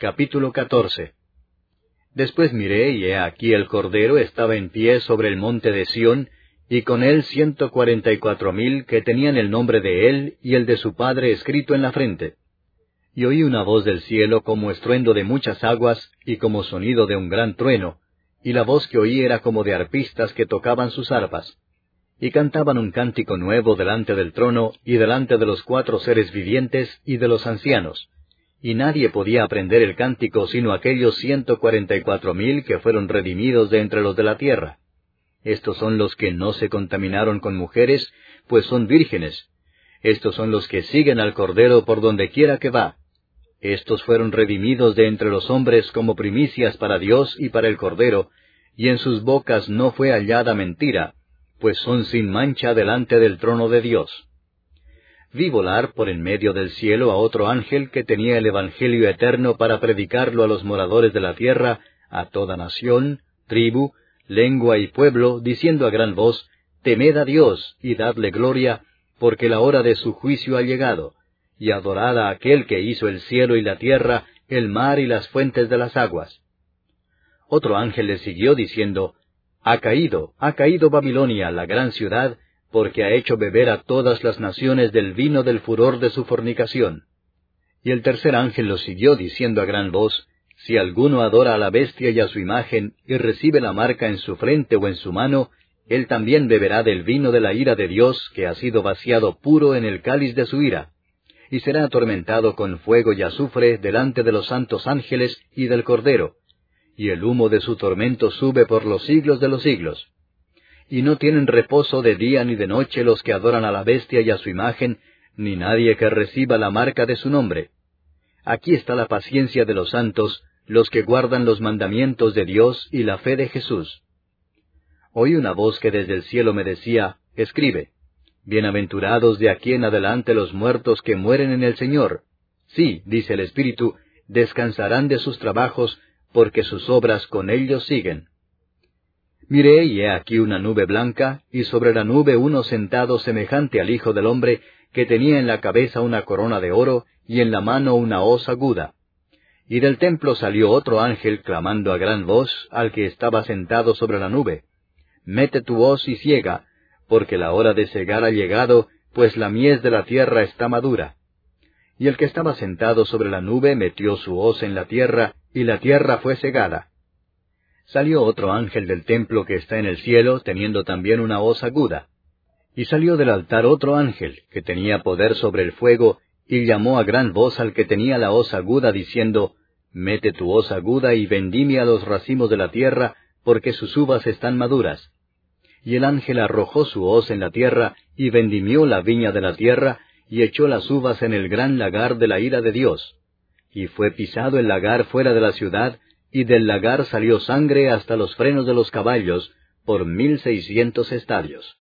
Capítulo 14. Después miré, y he aquí el Cordero estaba en pie sobre el monte de Sión, y con él 144,000 que tenían el nombre de él y el de su Padre escrito en la frente. Y oí una voz del cielo como estruendo de muchas aguas, y como sonido de un gran trueno, y la voz que oí era como de arpistas que tocaban sus arpas. Y cantaban un cántico nuevo delante del trono, y delante de los 4 seres vivientes, y de los ancianos. Y nadie podía aprender el cántico sino aquellos 144,000 que fueron redimidos de entre los de la tierra. Estos son los que no se contaminaron con mujeres, pues son vírgenes. Estos son los que siguen al Cordero por donde quiera que va. Estos fueron redimidos de entre los hombres como primicias para Dios y para el Cordero, y en sus bocas no fue hallada mentira, pues son sin mancha delante del trono de Dios. Vi volar por en medio del cielo a otro ángel que tenía el Evangelio eterno para predicarlo a los moradores de la tierra, a toda nación, tribu, lengua y pueblo, diciendo a gran voz, Temed a Dios y dadle gloria, porque la hora de su juicio ha llegado, y adorad a aquel que hizo el cielo y la tierra, el mar y las fuentes de las aguas. Otro ángel le siguió diciendo, ha caído Babilonia, la gran ciudad, porque ha hecho beber a todas las naciones del vino del furor de su fornicación. Y el tercer ángel lo siguió diciendo a gran voz, si alguno adora a la bestia y a su imagen, y recibe la marca en su frente o en su mano, él también beberá del vino de la ira de Dios, que ha sido vaciado puro en el cáliz de su ira, y será atormentado con fuego y azufre delante de los santos ángeles y del Cordero, y el humo de su tormento sube por los siglos de los siglos. Y no tienen reposo de día ni de noche los que adoran a la bestia y a su imagen, ni nadie que reciba la marca de su nombre. Aquí está la paciencia de los santos, los que guardan los mandamientos de Dios y la fe de Jesús. Oí una voz que desde el cielo me decía, escribe, bienaventurados de aquí en adelante los muertos que mueren en el Señor. Sí, dice el Espíritu, descansarán de sus trabajos, porque sus obras con ellos siguen. Miré, y he aquí una nube blanca, y sobre la nube uno sentado semejante al Hijo del Hombre, que tenía en la cabeza una corona de oro, y en la mano una hoz aguda. Y del templo salió otro ángel clamando a gran voz al que estaba sentado sobre la nube, mete tu hoz y siega, porque la hora de segar ha llegado, pues la mies de la tierra está madura. Y el que estaba sentado sobre la nube metió su hoz en la tierra, y la tierra fue segada. Salió otro ángel del templo que está en el cielo, teniendo también una hoz aguda. Y salió del altar otro ángel, que tenía poder sobre el fuego, y llamó a gran voz al que tenía la hoz aguda, diciendo, mete tu hoz aguda y vendimia los racimos de la tierra, porque sus uvas están maduras. Y el ángel arrojó su hoz en la tierra, y vendimió la viña de la tierra, y echó las uvas en el gran lagar de la ira de Dios. Y fue pisado el lagar fuera de la ciudad, y del lagar salió sangre hasta los frenos de los caballos, por 1,600 estadios.